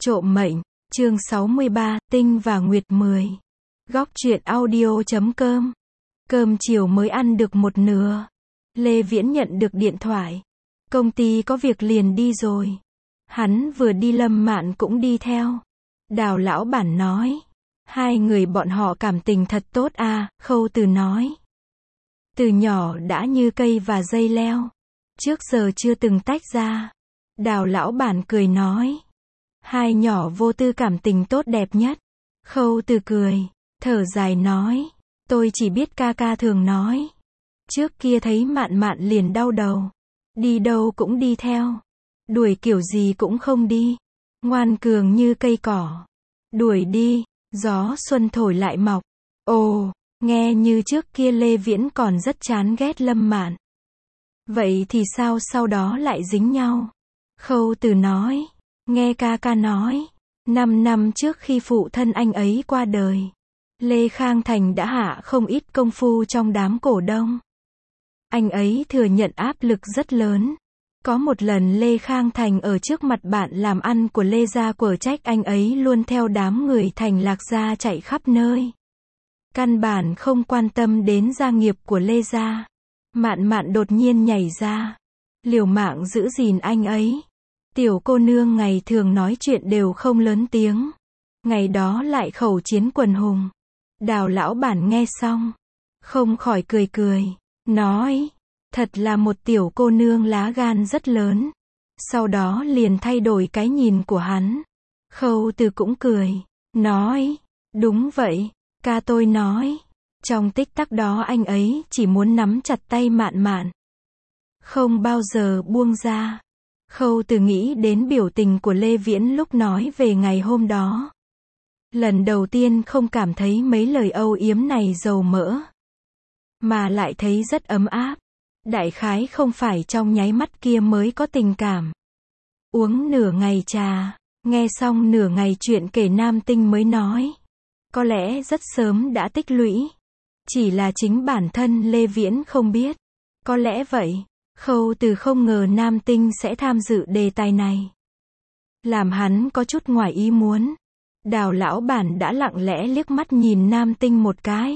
Trộm mệnh, chương 63, Tinh và Nguyệt 10. Góc truyện audio.com. Cơm chiều mới ăn được một nửa. Lê Viễn nhận được điện thoại. Công ty có việc liền đi rồi. Hắn vừa đi Lâm Mạn cũng đi theo. Đào lão bản nói. Hai người bọn họ cảm tình thật tốt à, Khâu Từ nói. Từ nhỏ đã như cây và dây leo. Trước giờ chưa từng tách ra. Đào lão bản cười nói. Hai nhỏ vô tư cảm tình tốt đẹp nhất. Khâu Từ cười, thở dài nói. Tôi chỉ biết ca ca thường nói. Trước kia thấy Mạn Mạn liền đau đầu. Đi đâu cũng đi theo. Đuổi kiểu gì cũng không đi. Ngoan cường như cây cỏ. Đuổi đi, gió xuân thổi lại mọc. Ồ, nghe như trước kia Lê Viễn còn rất chán ghét Lâm Mạn. Vậy thì sao sau đó lại dính nhau? Khâu Từ nói. Nghe ca ca nói, 5 năm trước khi phụ thân anh ấy qua đời, Lê Khang Thành đã hạ không ít công phu trong đám cổ đông. Anh ấy thừa nhận áp lực rất lớn. Có một lần Lê Khang Thành ở trước mặt bạn làm ăn của Lê gia quở trách anh ấy luôn theo đám người Thành Lạc gia chạy khắp nơi. Căn bản không quan tâm đến gia nghiệp của Lê gia. Mạn Mạn đột nhiên nhảy ra, liều mạng giữ gìn anh ấy. Tiểu cô nương ngày thường nói chuyện đều không lớn tiếng. Ngày đó lại khẩu chiến quần hùng. Đào lão bản nghe xong, không khỏi cười cười, nói, thật là một tiểu cô nương lá gan rất lớn. Sau đó liền thay đổi cái nhìn của hắn. Khâu Từ cũng cười, nói, đúng vậy, ca tôi nói. Trong tích tắc đó anh ấy chỉ muốn nắm chặt tay Mạn Mạn, không bao giờ buông ra. Khâu Từ nghĩ đến biểu tình của Lê Viễn lúc nói về ngày hôm đó. Lần đầu tiên không cảm thấy mấy lời âu yếm này dầu mỡ, mà lại thấy rất ấm áp. Đại khái không phải trong nháy mắt kia mới có tình cảm. Uống nửa ngày trà, nghe xong nửa ngày chuyện kể Nam Tinh mới nói. Có lẽ rất sớm đã tích lũy. Chỉ là chính bản thân Lê Viễn không biết. Có lẽ vậy. Khâu Từ không ngờ Nam Tinh sẽ tham dự đề tài này. Làm hắn có chút ngoài ý muốn. Đào lão bản đã lặng lẽ liếc mắt nhìn Nam Tinh một cái.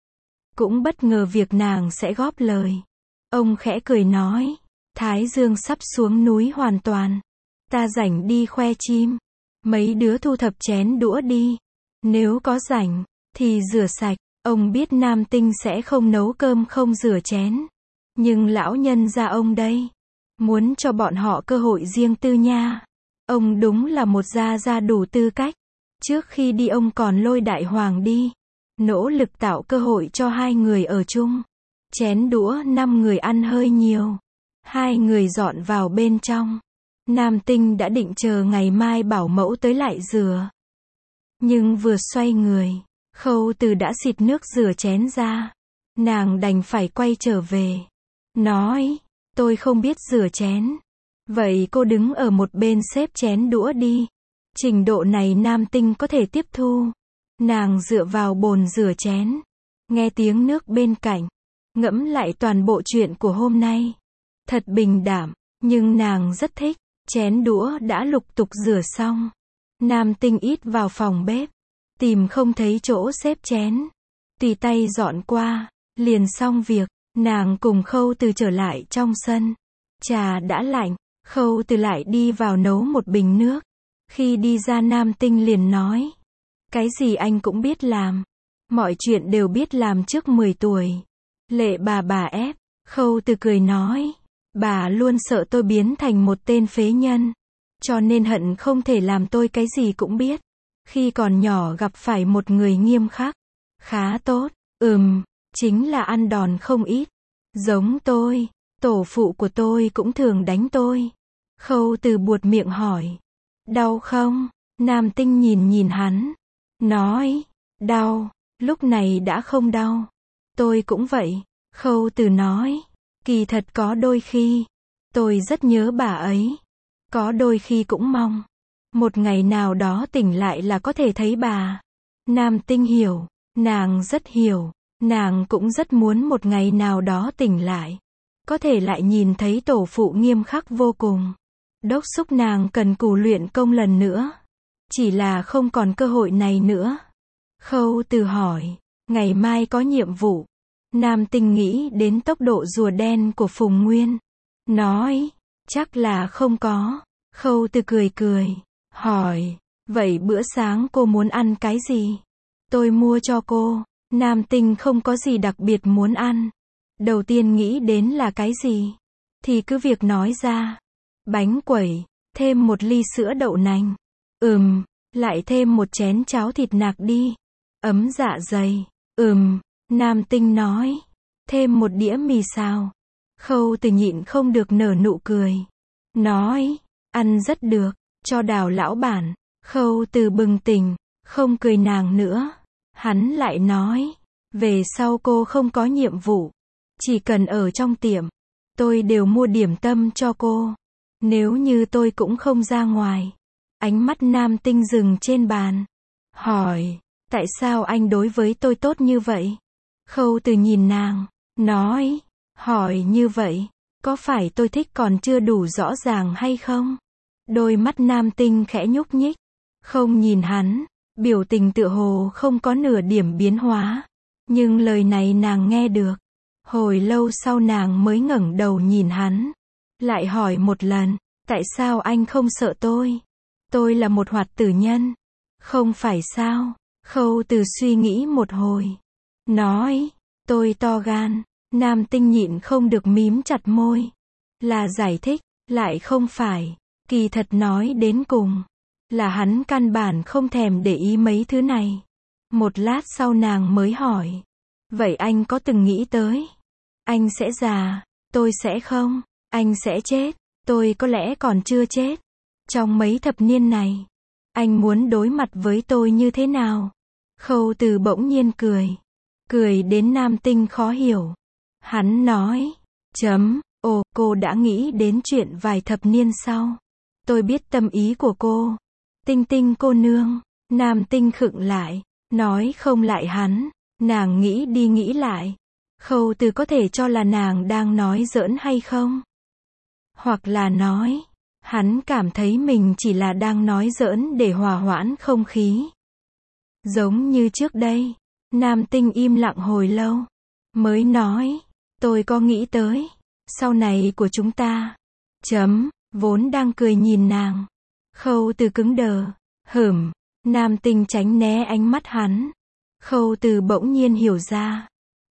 Cũng bất ngờ việc nàng sẽ góp lời. Ông khẽ cười nói. Thái dương sắp xuống núi hoàn toàn. Ta rảnh đi khoe chim. Mấy đứa thu thập chén đũa đi. Nếu có rảnh, thì rửa sạch. Ông biết Nam Tinh sẽ không nấu cơm không rửa chén. Nhưng lão nhân gia ông đây, muốn cho bọn họ cơ hội riêng tư nha. Ông đúng là một gia đủ tư cách. Trước khi đi ông còn lôi Đại Hoàng đi, nỗ lực tạo cơ hội cho hai người ở chung. Chén đũa 5 người ăn hơi nhiều. Hai người dọn vào bên trong. Nam Tinh đã định chờ ngày mai bảo mẫu tới lại rửa. Nhưng vừa xoay người, Khâu Từ đã xịt nước rửa chén ra. Nàng đành phải quay trở về. Nói, tôi không biết rửa chén. Vậy cô đứng ở một bên xếp chén đũa đi. Trình độ này Nam Tinh có thể tiếp thu. Nàng dựa vào bồn rửa chén. Nghe tiếng nước bên cạnh. Ngẫm lại toàn bộ chuyện của hôm nay. Thật bình đảm, nhưng nàng rất thích. Chén đũa đã lục tục rửa xong. Nam Tinh ít vào phòng bếp. Tìm không thấy chỗ xếp chén. Tùy tay dọn qua, liền xong việc. Nàng cùng Khâu Từ trở lại trong sân. Trà đã lạnh, Khâu Từ lại đi vào nấu một bình nước. Khi đi ra Nam Tinh liền nói. Cái gì anh cũng biết làm. Mọi chuyện đều biết làm trước 10 tuổi. Lệ bà ép. Khâu Từ cười nói. Bà luôn sợ tôi biến thành một tên phế nhân. Cho nên hận không thể làm tôi cái gì cũng biết. Khi còn nhỏ gặp phải một người nghiêm khắc. Khá tốt. Chính là ăn đòn không ít. Giống tôi, tổ phụ của tôi cũng thường đánh tôi. Khâu Từ buột miệng hỏi. Đau không? Nam Tinh nhìn hắn. Nói, đau. Lúc này đã không đau. Tôi cũng vậy. Khâu Từ nói. Kỳ thật có đôi khi, tôi rất nhớ bà ấy. Có đôi khi cũng mong. Một ngày nào đó tỉnh lại là có thể thấy bà. Nam Tinh hiểu. Nàng rất hiểu. Nàng cũng rất muốn một ngày nào đó tỉnh lại. Có thể lại nhìn thấy tổ phụ nghiêm khắc vô cùng. Đốc thúc nàng cần cù luyện công lần nữa. Chỉ là không còn cơ hội này nữa. Khâu Từ hỏi, ngày mai có nhiệm vụ. Nam Tinh nghĩ đến tốc độ rùa đen của Phùng Nguyên. Nói, chắc là không có. Khâu Từ cười cười, hỏi, vậy bữa sáng cô muốn ăn cái gì? Tôi mua cho cô. Nam Tinh không có gì đặc biệt muốn ăn. Đầu tiên nghĩ đến là cái gì? Thì cứ việc nói ra. Bánh quẩy, thêm một ly sữa đậu nành. Lại thêm một chén cháo thịt nạc đi. Ấm dạ dày. Nam Tinh nói. Thêm một đĩa mì xào. Khâu Từ nhịn không được nở nụ cười. Nói, ăn rất được, cho Đào lão bản. Khâu Từ bừng tỉnh, không cười nàng nữa. Hắn lại nói, về sau cô không có nhiệm vụ. Chỉ cần ở trong tiệm, tôi đều mua điểm tâm cho cô. Nếu như tôi cũng không ra ngoài. Ánh mắt Nam Tinh dừng trên bàn. Hỏi, tại sao anh đối với tôi tốt như vậy? Khâu Từ nhìn nàng, nói, hỏi như vậy, có phải tôi thích còn chưa đủ rõ ràng hay không? Đôi mắt Nam Tinh khẽ nhúc nhích, không nhìn hắn, biểu tình tựa hồ không có nửa điểm biến hóa. Nhưng lời này nàng nghe được. Hồi lâu sau nàng mới ngẩng đầu nhìn hắn. Lại hỏi một lần, tại sao anh không sợ tôi? Tôi là một hoạt tử nhân. Không phải sao? Khâu Từ suy nghĩ một hồi. Nói, tôi to gan. Nam Tinh nhịn không được mím chặt môi. Là giải thích, lại không phải. Kỳ thật nói đến cùng, là hắn căn bản không thèm để ý mấy thứ này. Một lát sau nàng mới hỏi. Vậy anh có từng nghĩ tới? Anh sẽ già, tôi sẽ không. Anh sẽ chết, tôi có lẽ còn chưa chết. Trong mấy thập niên này, anh muốn đối mặt với tôi như thế nào? Khâu Từ bỗng nhiên cười. Cười đến Nam Tinh khó hiểu. Hắn nói, ồ, cô đã nghĩ đến chuyện vài thập niên sau. Tôi biết tâm ý của cô. Tinh Tinh cô nương. Nam Tinh khựng lại, nói không lại hắn. Nàng nghĩ đi nghĩ lại. Khâu Từ có thể cho là nàng đang nói giỡn hay không? Hoặc là nói, hắn cảm thấy mình chỉ là đang nói giỡn để hòa hoãn không khí. Giống như trước đây, Nam Tinh im lặng hồi lâu, mới nói, tôi có nghĩ tới, sau này của chúng ta. Vốn đang cười nhìn nàng. Khâu Từ cứng đờ, Nam Tinh tránh né ánh mắt hắn. Khâu Từ bỗng nhiên hiểu ra.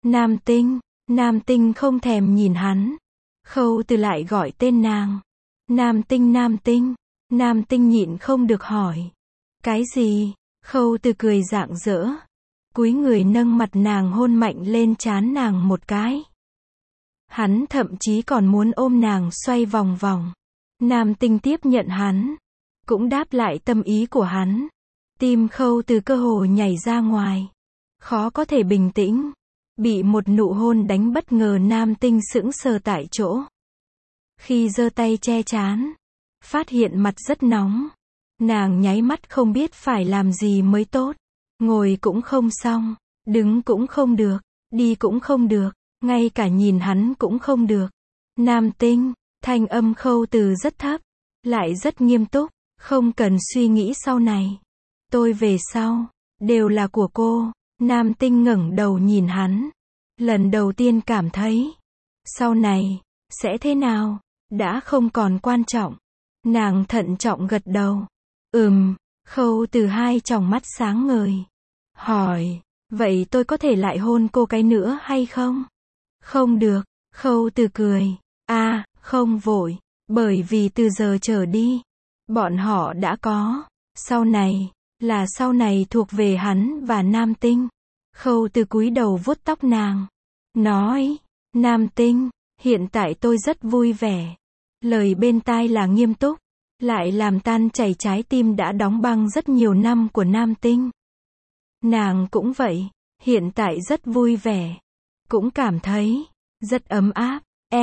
Nam Tinh không thèm nhìn hắn. Khâu Từ lại gọi tên nàng. Nam Tinh. Nam Tinh nhịn không được hỏi. Cái gì? Khâu Từ cười rạng rỡ. Cúi người nâng mặt nàng hôn mạnh lên trán nàng một cái. Hắn thậm chí còn muốn ôm nàng xoay vòng vòng. Nam Tinh tiếp nhận hắn. Cũng đáp lại tâm ý của hắn. Tim Khâu Từ cơ hồ nhảy ra ngoài. Khó có thể bình tĩnh. Bị một nụ hôn đánh bất ngờ. Nam Tinh sững sờ tại chỗ. Khi giơ tay che trán, phát hiện mặt rất nóng. Nàng nháy mắt không biết phải làm gì mới tốt. Ngồi cũng không xong, đứng cũng không được, đi cũng không được, ngay cả nhìn hắn cũng không được. Nam Tinh, thanh âm Khâu Từ rất thấp, lại rất nghiêm túc, không cần suy nghĩ sau này. Tôi về sau, đều là của cô. Nam Tinh ngẩng đầu nhìn hắn. Lần đầu tiên cảm thấy, sau này, sẽ thế nào, đã không còn quan trọng. Nàng thận trọng gật đầu. Khâu Từ hai tròng mắt sáng ngời. Hỏi, vậy tôi có thể lại hôn cô cái nữa hay không? Không được. Khâu Từ cười. Không vội. Bởi vì từ giờ trở đi, bọn họ đã có. Sau này, là sau này thuộc về hắn và Nam Tinh. Khâu Từ cúi đầu vuốt tóc nàng. Nói, Nam Tinh, hiện tại tôi rất vui vẻ. Lời bên tai là nghiêm túc, lại làm tan chảy trái tim đã đóng băng rất nhiều năm của Nam Tinh. Nàng cũng vậy, hiện tại rất vui vẻ. Cũng cảm thấy rất ấm áp.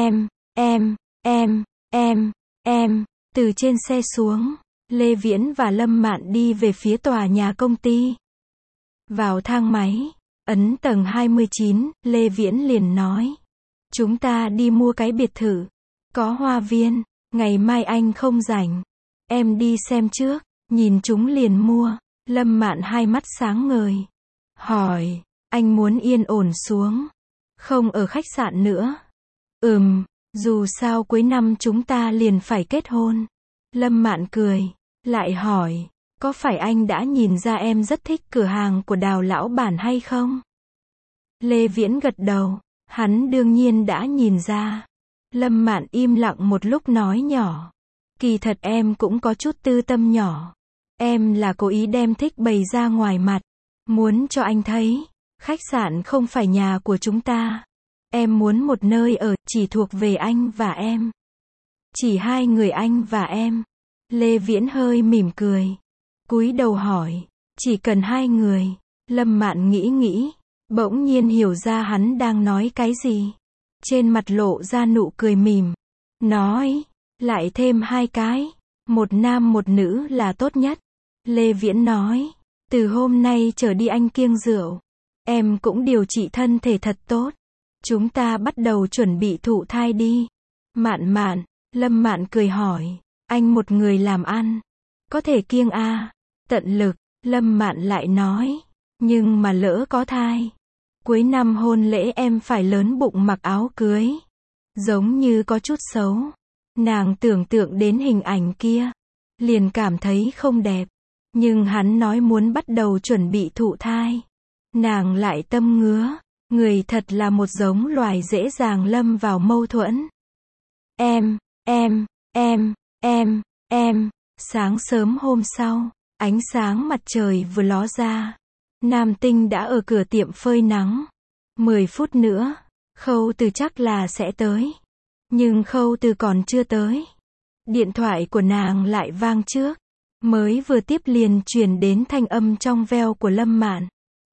Em. Từ trên xe xuống, Lê Viễn và Lâm Mạn đi về phía tòa nhà công ty. Vào thang máy, ấn tầng 29, Lê Viễn liền nói. Chúng ta đi mua cái biệt thự. Có hoa viên, ngày mai anh không rảnh. Em đi xem trước, nhìn chúng liền mua. Lâm Mạn hai mắt sáng ngời. Hỏi, anh muốn yên ổn xuống, không ở khách sạn nữa? Dù sao cuối năm chúng ta liền phải kết hôn. Lâm Mạn cười, lại hỏi, có phải anh đã nhìn ra em rất thích cửa hàng của Đào lão bản hay không? Lê Viễn gật đầu, hắn đương nhiên đã nhìn ra. Lâm Mạn im lặng một lúc nói nhỏ, kỳ thật em cũng có chút tư tâm nhỏ. Em là cố ý đem thích bày ra ngoài mặt, muốn cho anh thấy, khách sạn không phải nhà của chúng ta. Em muốn một nơi ở, chỉ thuộc về anh và em. Chỉ hai người anh và em. Lê Viễn hơi mỉm cười, cúi đầu hỏi, chỉ cần hai người. Lâm Mạn nghĩ, bỗng nhiên hiểu ra hắn đang nói cái gì. Trên mặt lộ ra nụ cười mỉm, nói, lại thêm hai cái, một nam một nữ là tốt nhất. Lê Viễn nói, từ hôm nay trở đi anh kiêng rượu, em cũng điều trị thân thể thật tốt. Chúng ta bắt đầu chuẩn bị thụ thai đi. Mạn, Lâm Mạn cười hỏi, anh một người làm ăn, có thể kiêng à? Tận lực. Lâm Mạn lại nói, nhưng mà lỡ có thai, cuối năm hôn lễ em phải lớn bụng mặc áo cưới. Giống như có chút xấu. Nàng tưởng tượng đến hình ảnh kia, liền cảm thấy không đẹp. Nhưng hắn nói muốn bắt đầu chuẩn bị thụ thai, nàng lại tâm ngứa. Người thật là một giống loài dễ dàng lâm vào mâu thuẫn. Em. Sáng sớm hôm sau, ánh sáng mặt trời vừa ló ra, Nam Tinh đã ở cửa tiệm phơi nắng. 10 phút nữa, Khâu Từ chắc là sẽ tới. Nhưng Khâu Từ còn chưa tới. Điện thoại của nàng lại vang trước. Mới vừa tiếp liền truyền đến thanh âm trong veo của Lâm Mạn.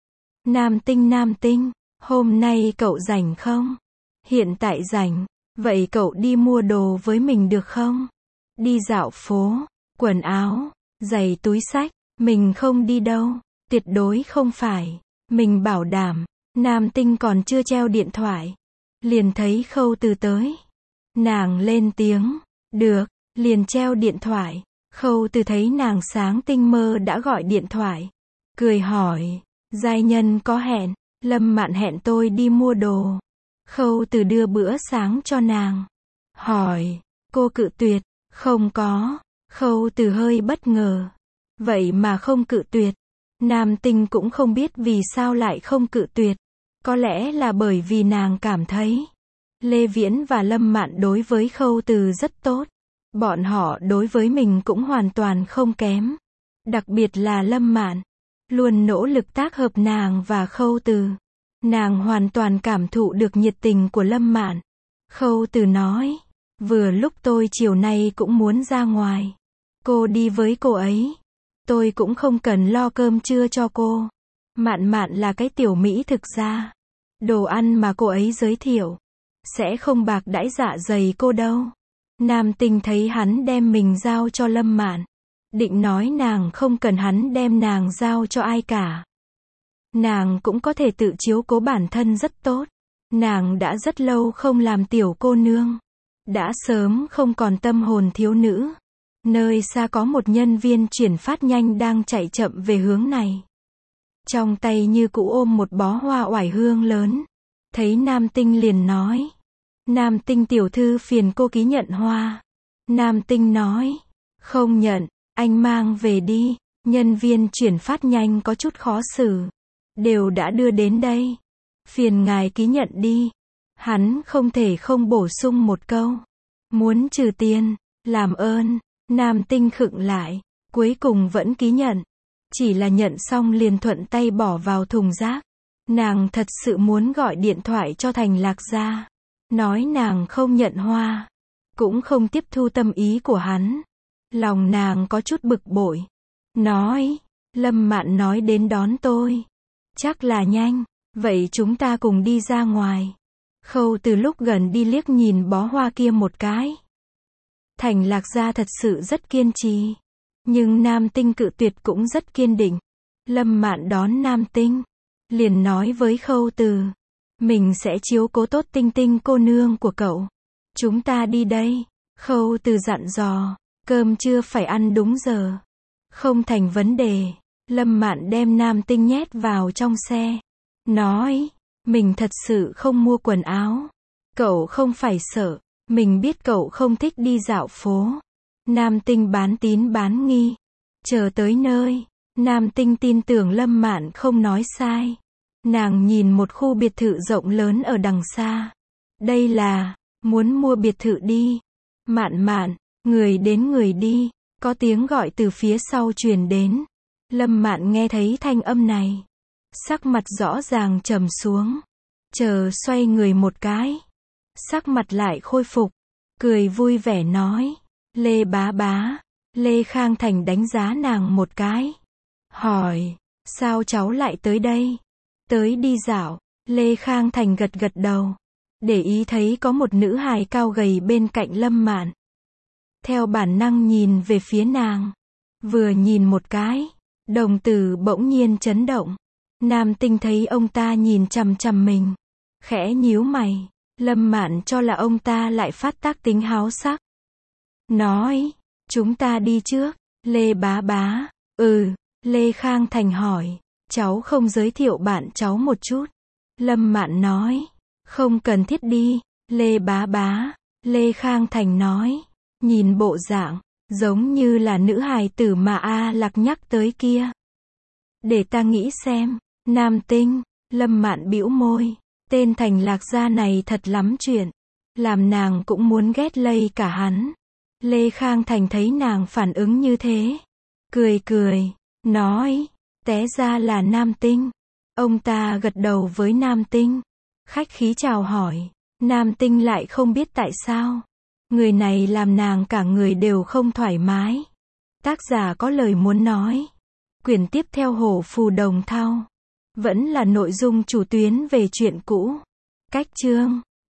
Nam Tinh, hôm nay cậu rảnh không? Hiện tại rảnh, vậy cậu đi mua đồ với mình được không? Đi dạo phố, quần áo, giày túi xách, mình không đi đâu, tuyệt đối không phải, mình bảo đảm. Nam Tinh còn chưa treo điện thoại, liền thấy Khâu Từ tới. Nàng lên tiếng, được, liền treo điện thoại. Khâu Từ thấy nàng sáng tinh mơ đã gọi điện thoại, cười hỏi, giai nhân có hẹn? Lâm Mạn hẹn tôi đi mua đồ. Khâu Từ đưa bữa sáng cho nàng. Hỏi, cô cự tuyệt? Không có. Khâu Từ hơi bất ngờ. Vậy mà không cự tuyệt. Nam Tinh cũng không biết vì sao lại không cự tuyệt. Có lẽ là bởi vì nàng cảm thấy Lê Viễn và Lâm Mạn đối với Khâu Từ rất tốt. Bọn họ đối với mình cũng hoàn toàn không kém. Đặc biệt là Lâm Mạn, luôn nỗ lực tác hợp nàng và Khâu Từ. Nàng hoàn toàn cảm thụ được nhiệt tình của Lâm Mạn. Khâu Từ nói, vừa lúc tôi chiều nay cũng muốn ra ngoài. Cô đi với cô ấy. Tôi cũng không cần lo cơm trưa cho cô. Mạn là cái tiểu Mỹ thực ra. Đồ ăn mà cô ấy giới thiệu sẽ không bạc đãi dạ dày cô đâu. Nam Tinh thấy hắn đem mình giao cho Lâm Mạn, định nói nàng không cần hắn đem nàng giao cho ai cả. Nàng cũng có thể tự chiếu cố bản thân rất tốt. Nàng đã rất lâu không làm tiểu cô nương, đã sớm không còn tâm hồn thiếu nữ. Nơi xa có một nhân viên chuyển phát nhanh đang chạy chậm về hướng này. Trong tay như cũ ôm một bó hoa oải hương lớn. Thấy Nam Tinh liền nói, Nam Tinh tiểu thư phiền cô ký nhận hoa. Nam Tinh nói, không nhận, anh mang về đi. Nhân viên chuyển phát nhanh có chút khó xử. Đều đã đưa đến đây, phiền ngài ký nhận đi. Hắn không thể không bổ sung một câu, muốn trừ tiền, làm ơn. Nam Tinh khựng lại, cuối cùng vẫn ký nhận. Chỉ là nhận xong liền thuận tay bỏ vào thùng rác. Nàng thật sự muốn gọi điện thoại cho Thành Lạc Gia, nói nàng không nhận hoa, cũng không tiếp thu tâm ý của hắn. Lòng nàng có chút bực bội. Nói, Lâm Mạn nói đến đón tôi. Chắc là nhanh, vậy chúng ta cùng đi ra ngoài. Khâu Từ lúc gần đi liếc nhìn bó hoa kia một cái. Thành Lạc Gia thật sự rất kiên trì. Nhưng Nam Tinh cự tuyệt cũng rất kiên định. Lâm Mạn đón Nam Tinh, liền nói với Khâu Từ, mình sẽ chiếu cố tốt Tinh Tinh cô nương của cậu. Chúng ta đi đây. Khâu Từ dặn dò, cơm trưa phải ăn đúng giờ. Không thành vấn đề. Lâm Mạn đem Nam Tinh nhét vào trong xe. Nói, mình thật sự không mua quần áo. Cậu không phải sợ. Mình biết cậu không thích đi dạo phố. Nam Tinh bán tín bán nghi. Chờ tới nơi, Nam Tinh tin tưởng Lâm Mạn không nói sai. Nàng nhìn một khu biệt thự rộng lớn ở đằng xa. Đây là, muốn mua biệt thự đi. Mạn Mạn, người đến người đi. Có tiếng gọi từ phía sau truyền đến. Lâm Mạn nghe thấy thanh âm này. Sắc mặt rõ ràng trầm xuống. Chờ xoay người một cái. Sắc mặt lại khôi phục. Cười vui vẻ nói. Lê bá bá. Lê Khang Thành đánh giá nàng một cái. Hỏi, sao cháu lại tới đây? Tới đi dạo. Lê Khang Thành gật gật đầu. Để ý thấy có một nữ hài cao gầy bên cạnh Lâm Mạn. Theo bản năng nhìn về phía nàng. Vừa nhìn một cái, đồng tử bỗng nhiên chấn động. Nam Tinh thấy ông ta nhìn chằm chằm mình. Khẽ nhíu mày. Lâm Mạn cho là ông ta lại phát tác tính háo sắc. Nói, chúng ta đi trước. Lê bá bá. Lê Khang Thành hỏi. Cháu không giới thiệu bạn cháu một chút. Lâm Mạn nói. Không cần thiết đi. Lê bá bá. Lê Khang Thành nói. Nhìn bộ dạng, giống như là nữ hài tử mà A Lạc nhắc tới kia. Để ta nghĩ xem. Nam Tinh. Lâm Mạn bĩu môi. Tên Thành Lạc gia này thật lắm chuyện. Làm nàng cũng muốn ghét lây cả hắn. Lê Khang Thành thấy nàng phản ứng như thế. Cười cười. Nói. Té ra là Nam Tinh. Ông ta gật đầu với Nam Tinh. Khách khí chào hỏi. Nam Tinh lại không biết tại sao. Người này làm nàng cả người đều không thoải mái. Tác giả có lời muốn nói. Quyển tiếp theo Hổ Phù Đồng Thau. Vẫn là nội dung chủ tuyến về chuyện cũ. Cách chương